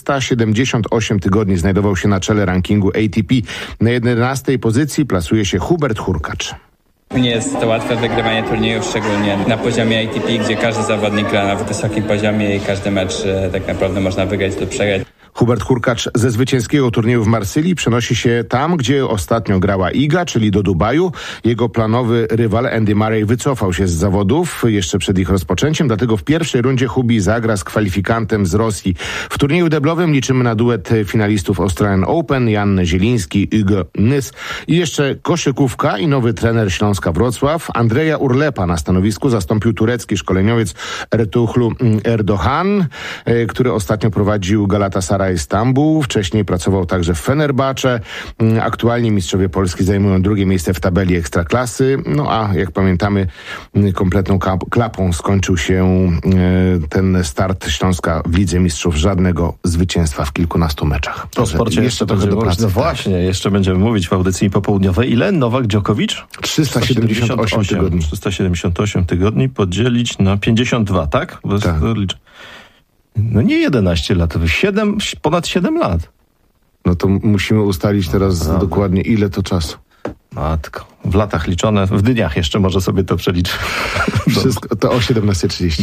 S7: 378 tygodni znajdował się na czele rankingu ATP. Na 11 pozycji plasuje się Hubert Hurkacz.
S9: Nie jest to łatwe wygrywanie turniejów, szczególnie na poziomie ATP, gdzie każdy zawodnik gra na wysokim poziomie i każdy mecz tak naprawdę można wygrać lub przegrać.
S7: Hubert Hurkacz ze zwycięskiego turnieju w Marsylii przenosi się tam, gdzie ostatnio grała Iga, czyli do Dubaju. Jego planowy rywal Andy Murray wycofał się z zawodów jeszcze przed ich rozpoczęciem, dlatego w pierwszej rundzie Hubi zagra z kwalifikantem z Rosji. W turnieju deblowym liczymy na duet finalistów Australian Open, Jan Zieliński, Hugo Nys i jeszcze koszykówka i nowy trener Śląska Wrocław. Andrzeja Urlepa na stanowisku zastąpił turecki szkoleniowiec Ertuğrul Erdoğan, który ostatnio prowadził Galatasaray Stambuł. Wcześniej pracował także w Fenerbahce. Aktualnie mistrzowie Polski zajmują drugie miejsce w tabeli Ekstraklasy. No a jak pamiętamy, kompletną klapą skończył się ten start Śląska w Lidze Mistrzów. Żadnego zwycięstwa w kilkunastu meczach.
S4: O sporcie jeszcze będziemy mówić. No właśnie, jeszcze będziemy mówić w audycji popołudniowej. Ile Nowak Djokovic?
S7: 378 tygodni.
S4: 378 tygodni podzielić na 52, tak?
S7: Tak.
S4: No nie 11 lat, ponad 7 lat.
S7: No to musimy ustalić teraz dokładnie, ile to czasu.
S4: Matko, w latach liczone, w dniach jeszcze może sobie to przeliczyć.
S7: Wszystko to o 17:30.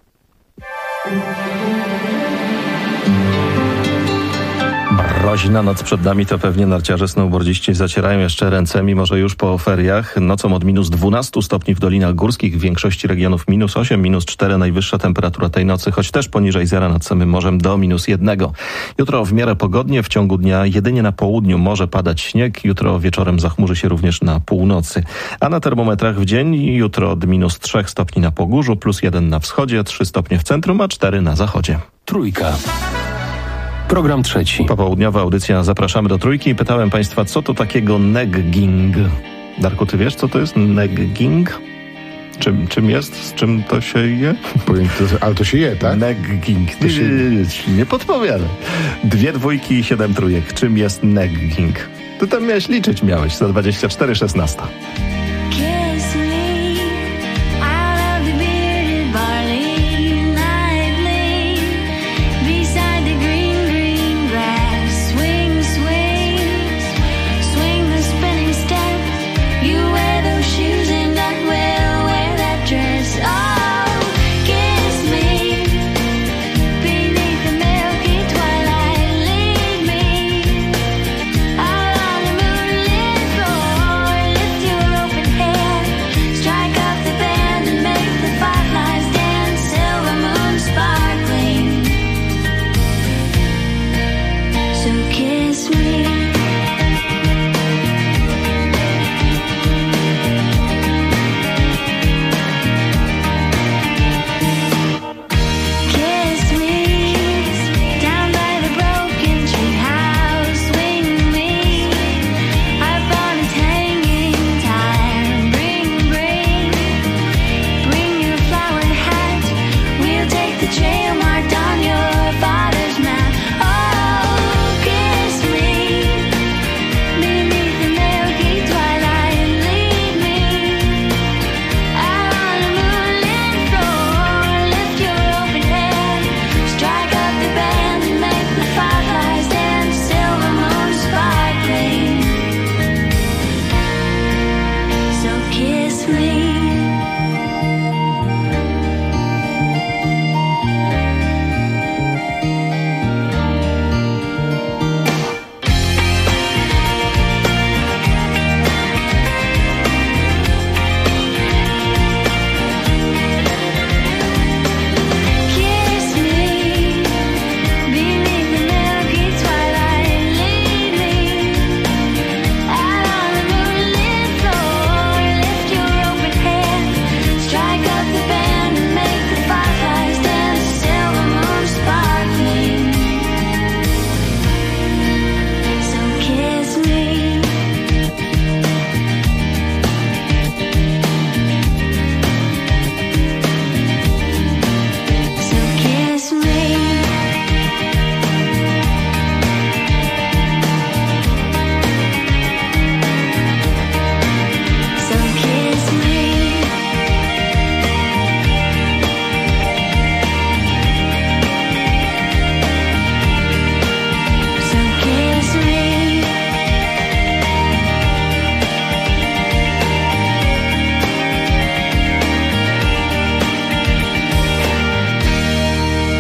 S4: Mroźna noc przed nami, to pewnie narciarze, snowboardziści zacierają jeszcze ręce, mimo że już po feriach. Nocą od minus 12 stopni w dolinach górskich, w większości regionów minus 8, minus 4 najwyższa temperatura tej nocy, choć też poniżej zera nad samym morzem do minus 1. Jutro w miarę pogodnie, w ciągu dnia jedynie na południu może padać śnieg, jutro wieczorem zachmurzy się również na północy. A na termometrach w dzień jutro od minus 3 stopni na Pogórzu, plus 1 na wschodzie, 3 stopnie w centrum, a 4 na zachodzie.
S1: Trójka. Program trzeci.
S4: Popołudniowa audycja Zapraszamy do Trójki. Pytałem Państwa, co to takiego negging? Darku, ty wiesz, co to jest negging? Czym jest? Z czym to się je?
S7: Ale to się je, tak?
S4: Negging. Nie podpowiadaj. 2 dwójki i 7 trójek. Czym jest negging? Ty tam miałeś 124,16.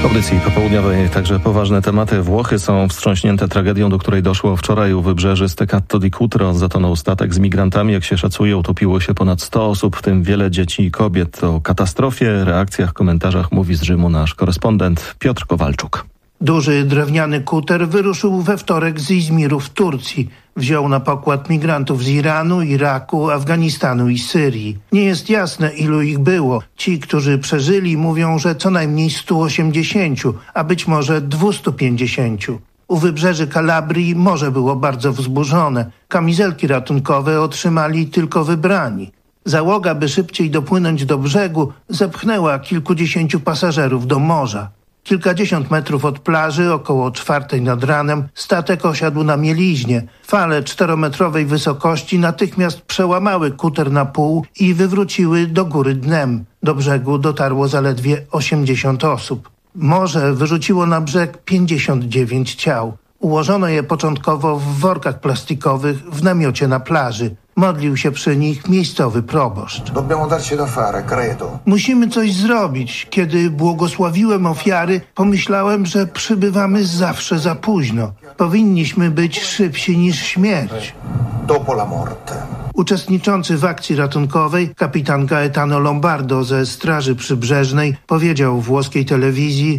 S4: audycji popołudniowej także poważne tematy. Włochy są wstrząśnięte tragedią, do której doszło wczoraj u wybrzeży Steccato di Cutro. Zatonął statek z migrantami. Jak się szacuje, utopiło się ponad 100 osób, w tym wiele dzieci i kobiet. O katastrofie, reakcjach, komentarzach mówi z Rzymu nasz korespondent Piotr Kowalczuk.
S2: Duży drewniany kuter wyruszył we wtorek z Izmiru w Turcji. Wziął na pokład migrantów z Iranu, Iraku, Afganistanu i Syrii. Nie jest jasne, ilu ich było. Ci, którzy przeżyli, mówią, że co najmniej 180, a być może 250. U wybrzeży Kalabrii morze było bardzo wzburzone. Kamizelki ratunkowe otrzymali tylko wybrani. Załoga, by szybciej dopłynąć do brzegu, zepchnęła kilkudziesięciu pasażerów do morza. Kilkadziesiąt metrów od plaży, około 4:00 nad ranem, statek osiadł na mieliźnie. Fale 4-metrowej wysokości natychmiast przełamały kuter na pół i wywróciły do góry dnem. Do brzegu dotarło zaledwie 80 osób. Morze wyrzuciło na brzeg 59 ciał. Ułożono je początkowo w workach plastikowych w namiocie na plaży. Modlił się przy nich miejscowy proboszcz. Musimy coś zrobić. Kiedy błogosławiłem ofiary, pomyślałem, że przybywamy zawsze za późno. Powinniśmy być szybsi niż śmierć. Uczestniczący w akcji ratunkowej, kapitan Gaetano Lombardo ze Straży Przybrzeżnej, powiedział włoskiej telewizji: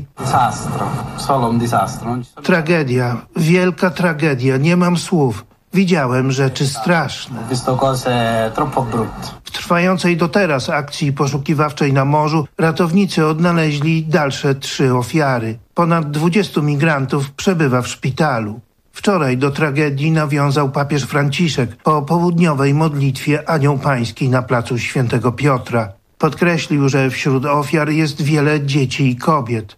S2: tragedia, wielka tragedia, nie mam słów. Widziałem rzeczy straszne. W trwającej do teraz akcji poszukiwawczej na morzu ratownicy odnaleźli dalsze 3 ofiary. Ponad 20 migrantów przebywa w szpitalu. Wczoraj do tragedii nawiązał papież Franciszek po południowej modlitwie Anioł Pański na placu Świętego Piotra. Podkreślił, że wśród ofiar jest wiele dzieci i kobiet.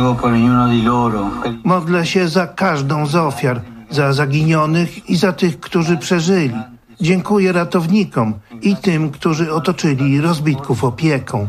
S2: Modlę się za każdą z ofiar, za zaginionych i za tych, którzy przeżyli. Dziękuję ratownikom i tym, którzy otoczyli rozbitków opieką.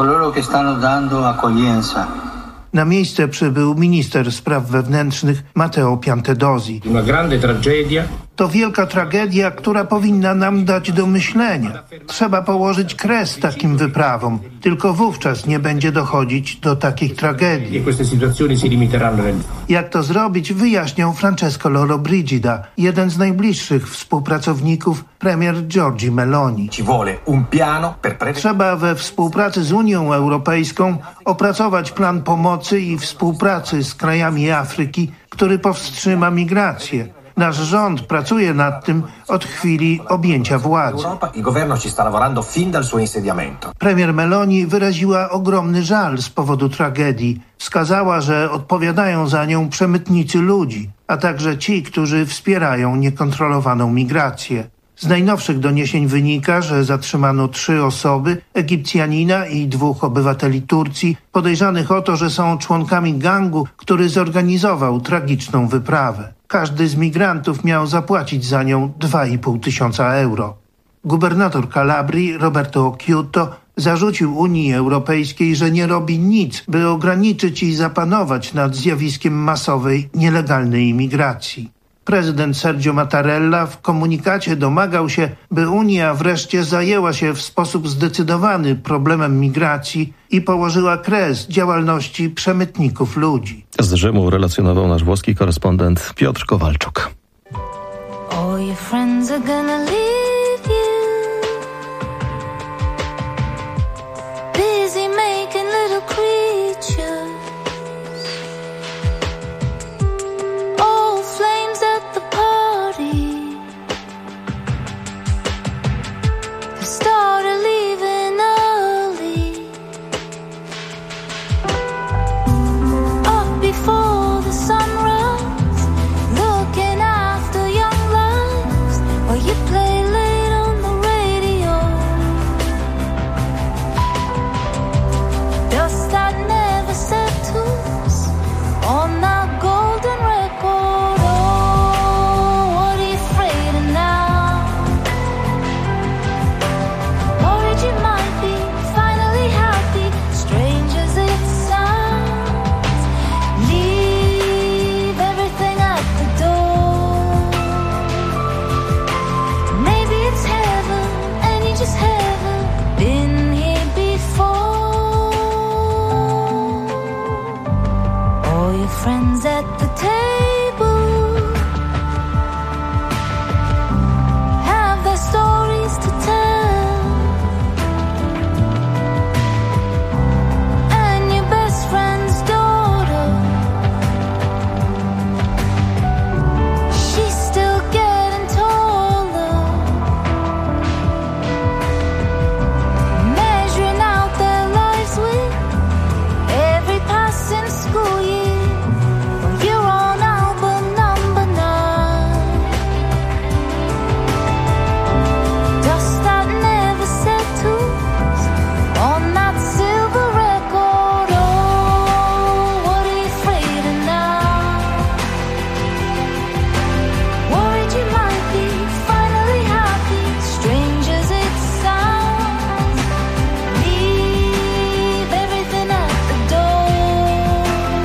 S2: Na miejsce przybył minister spraw wewnętrznych Matteo Piantedosi. To wielka tragedia, która powinna nam dać do myślenia. Trzeba położyć kres takim wyprawom. Tylko wówczas nie będzie dochodzić do takich tragedii. Jak to zrobić, wyjaśniał Francesco Lollobrigida, jeden z najbliższych współpracowników premier Giorgia Meloni. Trzeba we współpracy z Unią Europejską opracować plan pomocy i współpracy z krajami Afryki, który powstrzyma migrację. Nasz rząd pracuje nad tym od chwili objęcia władzy. Premier Meloni wyraziła ogromny żal z powodu tragedii. Wskazała, że odpowiadają za nią przemytnicy ludzi, a także ci, którzy wspierają niekontrolowaną migrację. Z najnowszych doniesień wynika, że zatrzymano 3 osoby, Egipcjanina i 2 obywateli Turcji, podejrzanych o to, że są członkami gangu, który zorganizował tragiczną wyprawę. Każdy z migrantów miał zapłacić za nią 2,5 tysiąca euro. Gubernator Kalabrii Roberto Occhiuto zarzucił Unii Europejskiej, że nie robi nic, by ograniczyć i zapanować nad zjawiskiem masowej, nielegalnej imigracji. Prezydent Sergio Mattarella w komunikacie domagał się, by Unia wreszcie zajęła się w sposób zdecydowany problemem migracji i położyła kres działalności przemytników ludzi.
S4: Z Rzymu relacjonował nasz włoski korespondent Piotr Kowalczuk.
S10: All your friends are gonna leave you. Busy making little creatures. Started leaving early, up before the sunrise, looking after young lives while you play your friends at the table have their stories to tell, and your best friend's daughter, she's still getting taller, measuring out their lives with every passing school year. You're on album number 9. Dust that never settles on that silver record. Oh, what are you afraid of now? Worried you might be finally happy, strange as it sounds. Leave everything at the door.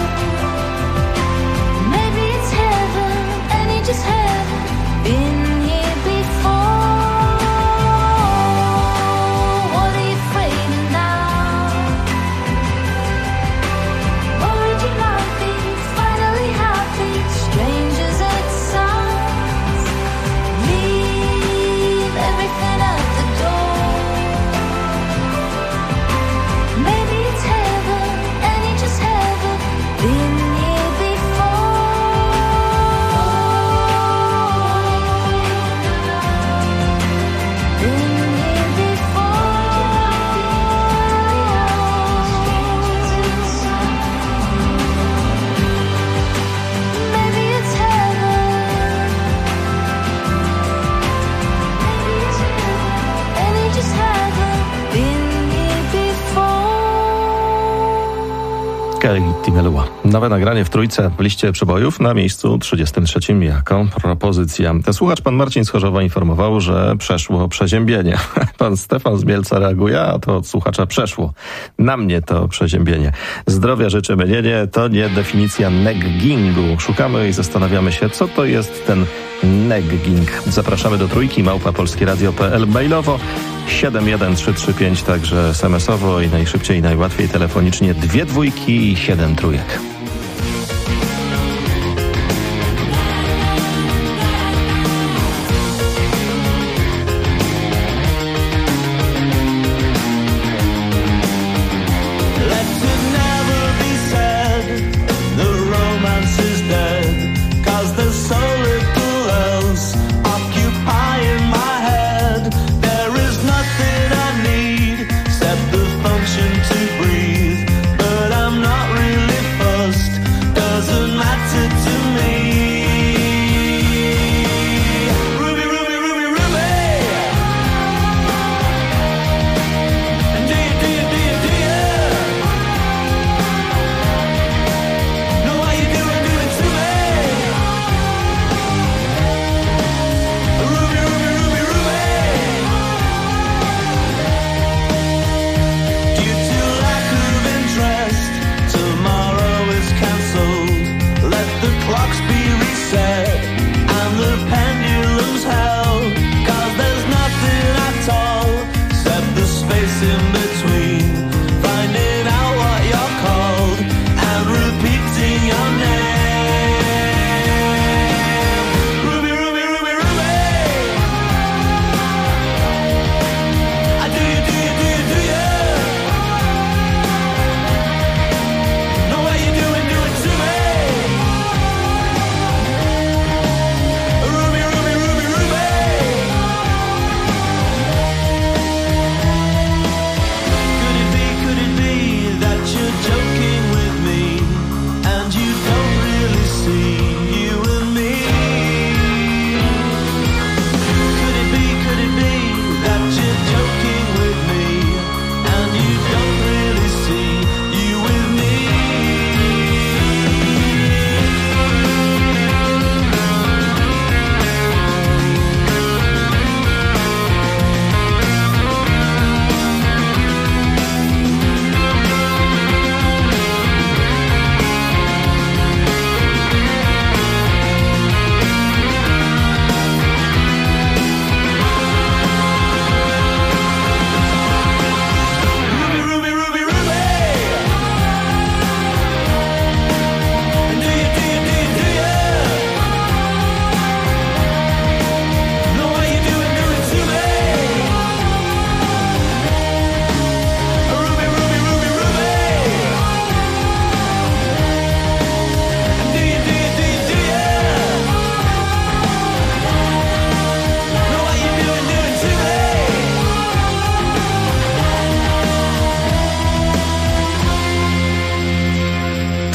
S10: Maybe it's heaven, and you just haven't been here before. What are you afraid of now? Worried you might be finally happy, strange as it sounds. Leave everything at the door. Maybe it's heaven, and you just haven't been here before. Been here before. Maybe it's heaven. Maybe it's heaven, and you just haven't been here before.
S4: Kelly Timelua. Nowe nagranie w trójce w liście przebojów na miejscu 33 jako propozycja. Słuchacz pan Marcin z Chorzowa informował, że przeszło przeziębienie. Pan Stefan z Mielca reaguje, a to od słuchacza przeszło. Na mnie to przeziębienie. Zdrowia życzymy. Nie, to nie definicja neggingu. Szukamy i zastanawiamy się, co to jest ten negging. Zapraszamy do trójki @polskieradio.pl, mailowo 71335, także SMS-owo i najszybciej i najłatwiej telefonicznie 2 dwójki i 7 trójek.
S11: To breathe, but I'm not really full.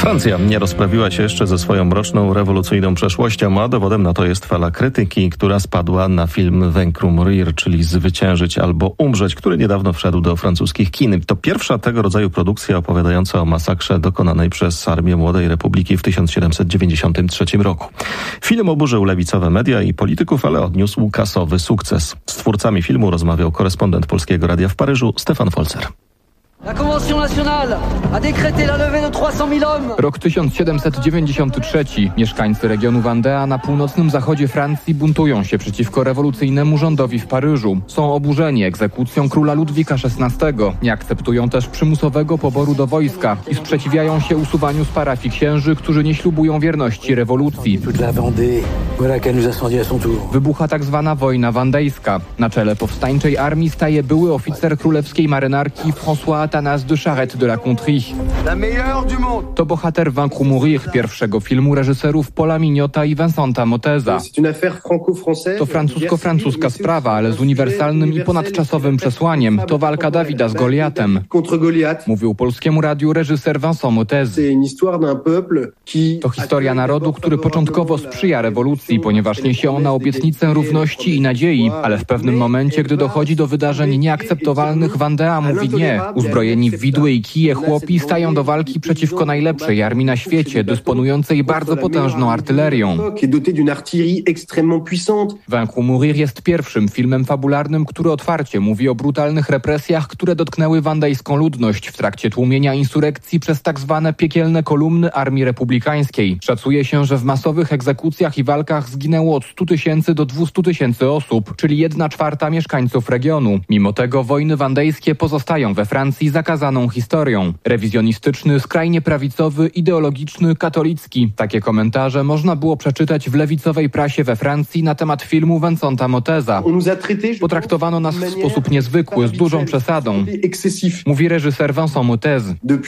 S4: Francja nie rozprawiła się jeszcze ze swoją mroczną, rewolucyjną przeszłością, a dowodem na to jest fala krytyki, która spadła na film Vaincre Mourir, czyli Zwyciężyć albo umrzeć, który niedawno wszedł do francuskich kin. To pierwsza tego rodzaju produkcja opowiadająca o masakrze dokonanej przez Armię Młodej Republiki w 1793 roku. Film oburzył lewicowe media i polityków, ale odniósł kasowy sukces. Z twórcami filmu rozmawiał korespondent Polskiego Radia w Paryżu Stefan Folzer.
S11: La Convention nationale a décrété la levée de 300 000 hommes.
S12: Rok 1793. Mieszkańcy regionu Vendée na północnym zachodzie Francji buntują się przeciwko rewolucyjnemu rządowi w Paryżu. Są oburzeni egzekucją króla Ludwika XVI. Nie akceptują też przymusowego poboru do wojska i sprzeciwiają się usuwaniu z parafii księży, którzy nie ślubują wierności rewolucji. Wybucha tak zwana wojna wandejska. Na czele powstańczej armii staje były oficer królewskiej marynarki François Athanase de Charette de la Contrie. To bohater Vaincre Mourir, pierwszego filmu reżyserów Paula Mignota i Vincenta Moteza. To francusko-francuska sprawa, ale z uniwersalnym i ponadczasowym przesłaniem. To walka Dawida z Goliatem. Mówił Polskiemu Radiu reżyser Vincent Motez. To historia narodu, który początkowo sprzyja rewolucji, ponieważ niesie ona obietnicę równości i nadziei, ale w pewnym momencie, gdy dochodzi do wydarzeń nieakceptowalnych, Vendée mówi nie. Uzbrojeni w widły i kije chłopi stają do walki przeciwko najlepszej armii na świecie, dysponującej bardzo potężną artylerią. Vaincre Mourir jest pierwszym filmem fabularnym, który otwarcie mówi o brutalnych represjach, które dotknęły wandejską ludność w trakcie tłumienia insurekcji przez tak zwane piekielne kolumny armii republikańskiej. Szacuje się, że w masowych egzekucjach i walkach zginęło od 100 000 do 200 000 osób, czyli 1/4 mieszkańców regionu. Mimo tego wojny wandejskie pozostają we Francji zakazaną historią. Rewizjonistyczny, skrajnie prawicowy, ideologiczny, katolicki. Takie komentarze można było przeczytać w lewicowej prasie we Francji na temat filmu Vincenta Moteza. Potraktowano nas w sposób niezwykły, z dużą przesadą. Mówi reżyser Vincent Motez.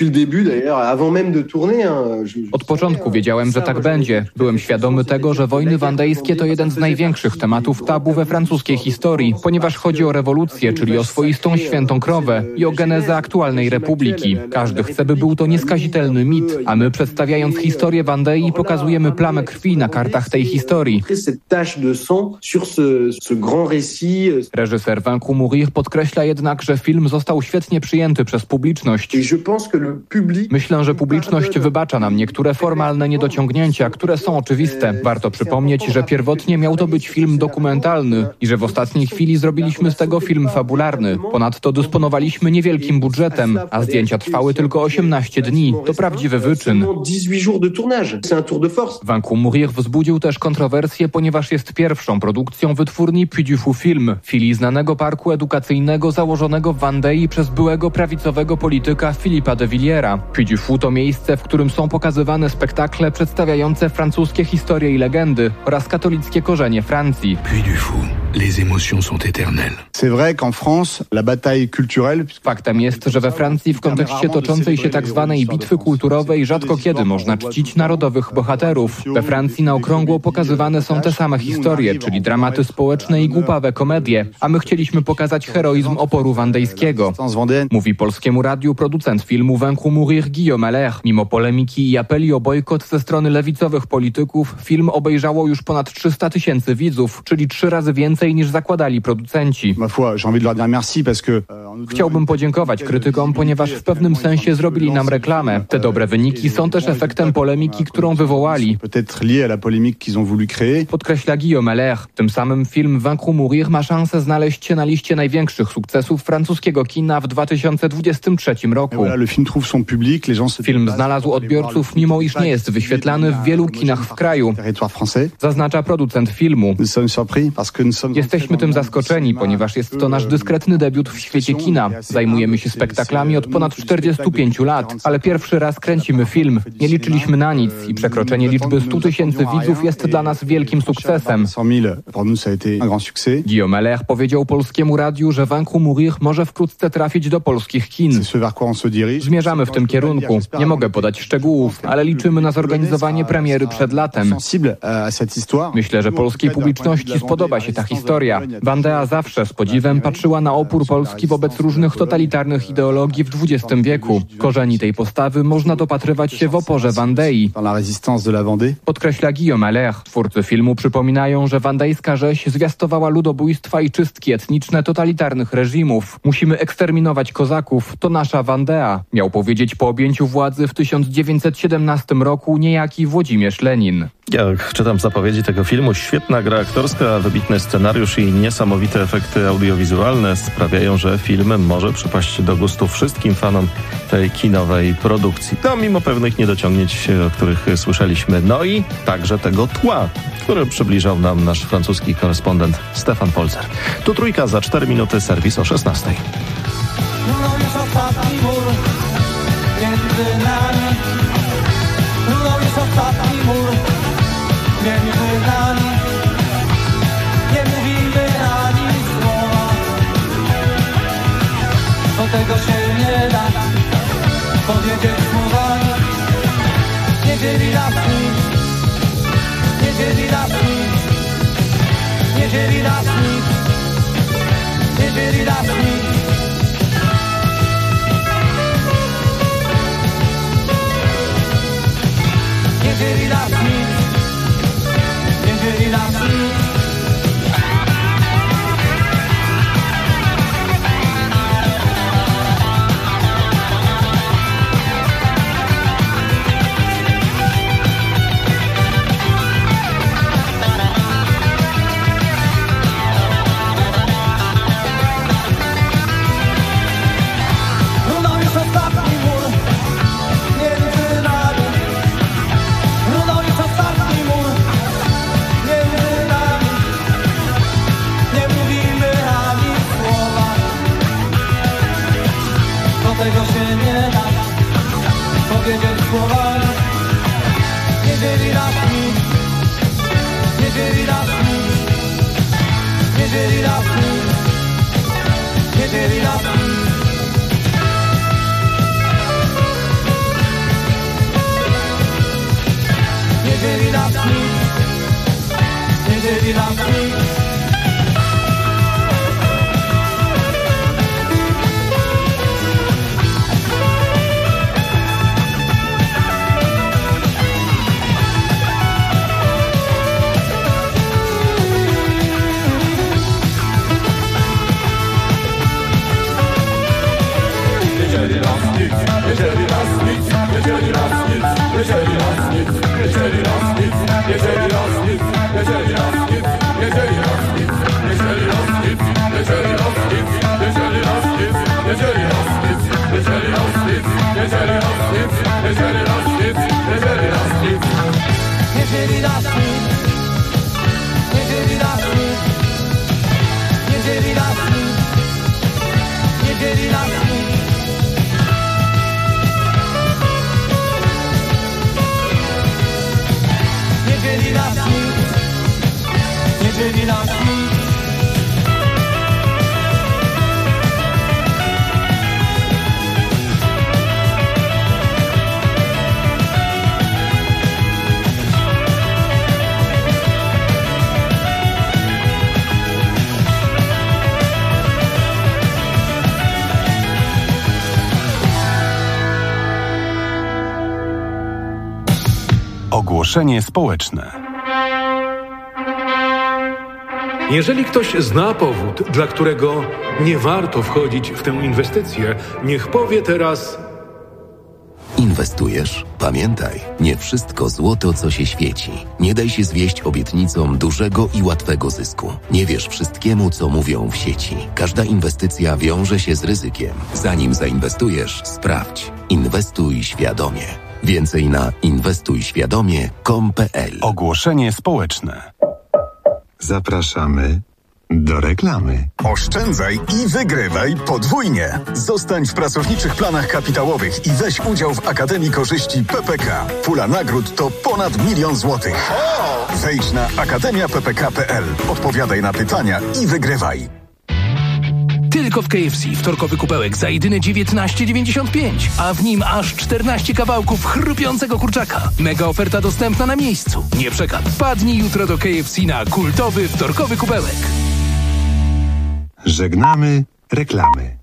S12: Od początku wiedziałem, że tak będzie. Byłem świadomy tego, że wojny wandejskie to jeden z największych tematów tabu we francuskiej historii, ponieważ chodzi o rewolucję, czyli o swoistą świętą krowę i o genezę aktualnej republiki. Każdy chce, by był to nieskazitelny mit, a my, przedstawiając historię Vendei, pokazujemy plamę krwi na kartach tej historii. Reżyser Vaincre Mourir podkreśla jednak, że film został świetnie przyjęty przez publiczność. Myślę, że publiczność wybacza nam niektóre formalne niedociągnięcia, które są oczywiste. Warto przypomnieć, że pierwotnie miał to być film dokumentalny i że w ostatniej chwili zrobiliśmy z tego film fabularny. Ponadto dysponowaliśmy niewielkim budżetem, a zdjęcia trwały tylko 18 dni. To prawdziwy wyczyn. Vaincre Mourir wzbudził też kontrowersje, ponieważ jest pierwszą produkcją wytwórni Puy du Fou Film, filii znanego parku edukacyjnego założonego w Vendei przez byłego prawicowego polityka Philippa de Villiera. Puy du Fou to miejsce, w którym są pokazywane spektakle przedstawiające francuskie historie i legendy oraz katolickie korzenie Francji.
S19: Puy du Fou, les émotions sont éternelles.
S13: C'est vrai qu'en France, la bataille culturelle...
S12: Faktem jest, że we Francji w kontekście toczącej się tak zwanej bitwy kulturowej rzadko kiedy można czcić narodowych bohaterów. We Francji na okrągło pokazywane są te same historie, czyli dramaty społeczne i głupawe komedie, a my chcieliśmy pokazać heroizm oporu wandejskiego. Mówi Polskiemu Radiu producent filmu Vaincre Mourir Guillaume Allaire. Mimo polemiki i apeli o bojkot ze strony lewicowych polityków, film obejrzało już ponad 300 000 widzów, czyli 3 razy więcej niż zakładali producenci. Chciałbym podziękować krytykom, ponieważ w pewnym sensie zrobili nam reklamę. Te dobre wyniki są też efektem polemiki, którą wywołali. Podkreśla Guillaume Allaire. Tym samym film Vaincre Mourir ma szansę znaleźć się na liście największych sukcesów francuskiego kina w 2023 roku. Film znalazł odbiorców, mimo iż nie jest wyświetlany w wielu kinach w kraju. Zaznacza producent filmu. Jesteśmy tym zaskoczeni, ponieważ jest to nasz dyskretny debiut w świecie kina. Zajmujemy się spektaklami od ponad 45 lat, ale pierwszy raz kręcimy film. Nie liczyliśmy na nic i przekroczenie liczby 100 000 widzów jest dla nas wielkim sukcesem. Guillaume Allaire powiedział Polskiemu Radiu, że Vaincre Mourir może wkrótce trafić do polskich kin. Zmierzamy w tym kierunku. Nie mogę podać szczegółów, ale liczymy na zorganizowanie premiery przed latem. Myślę, że polskiej publiczności spodoba się ta historia. historia. Vandea zawsze z podziwem patrzyła na opór Polski wobec różnych totalitarnych ideologii w XX wieku. Korzeni tej postawy można dopatrywać się w oporze Vandei. Podkreśla Guillaume Allaire. Twórcy filmu przypominają, że wandejska rzeź zwiastowała ludobójstwa i czystki etniczne totalitarnych reżimów. Musimy eksterminować kozaków, to nasza Vandea, miał powiedzieć po objęciu władzy w 1917 roku niejaki Włodzimierz Lenin.
S4: Jak czytam zapowiedzi tego filmu, świetna gra aktorska, wybitny scenariusz i niesamowite efekty audiowizualne sprawiają, że film może przypaść do gustu wszystkim fanom tej kinowej produkcji. To mimo pewnych niedociągnięć, o których słyszeliśmy. No i także tego tła, które przybliżał nam nasz francuski korespondent Stefan Polzer. Tu Trójka, za 4 minuty serwis o 16:00.
S10: Między nami nie mówimy ani słowa, bo tego się nie da powiedzieć słowami. Nie dzieli nas nic, nie dzieli nas nic, nie dzieli nas nic, nie dzieli nas nic. Nie dzieli nas nic. Jeżeli nas nic. Runął już ostatni mur między nami. Runął już ostatni mur. Tego się nie da powiedzieć słowami. Nie dzieli nas nic, nie dzieli nas nic, nie dzieli nas nic, nie dzieli nas nic. Nie dzieli nas nic, nie dzieli nas nic.
S18: Ogłoszenie społeczne.
S3: Jeżeli ktoś zna powód, dla którego nie warto wchodzić w tę inwestycję, niech powie teraz:
S25: Inwestujesz? Pamiętaj, nie wszystko złoto, co się świeci. Nie daj się zwieść obietnicom dużego i łatwego zysku. Nie wierz wszystkiemu, co mówią w sieci. Każda inwestycja wiąże się z ryzykiem. Zanim zainwestujesz, sprawdź. Inwestuj świadomie. Więcej na inwestujświadomie.com.pl.
S18: Ogłoszenie społeczne. Zapraszamy do reklamy.
S14: Oszczędzaj i wygrywaj podwójnie. Zostań w pracowniczych planach kapitałowych i weź udział w Akademii Korzyści PPK. Pula nagród to ponad 1 000 000 złotych. Wejdź na akademiappk.pl, odpowiadaj na pytania i wygrywaj.
S15: Tylko w KFC wtorkowy kubełek za jedyne 19,95, a w nim aż 14 kawałków chrupiącego kurczaka. Mega oferta dostępna na miejscu. Nie przegap. Padnij jutro do KFC na kultowy wtorkowy kubełek.
S18: Żegnamy reklamy.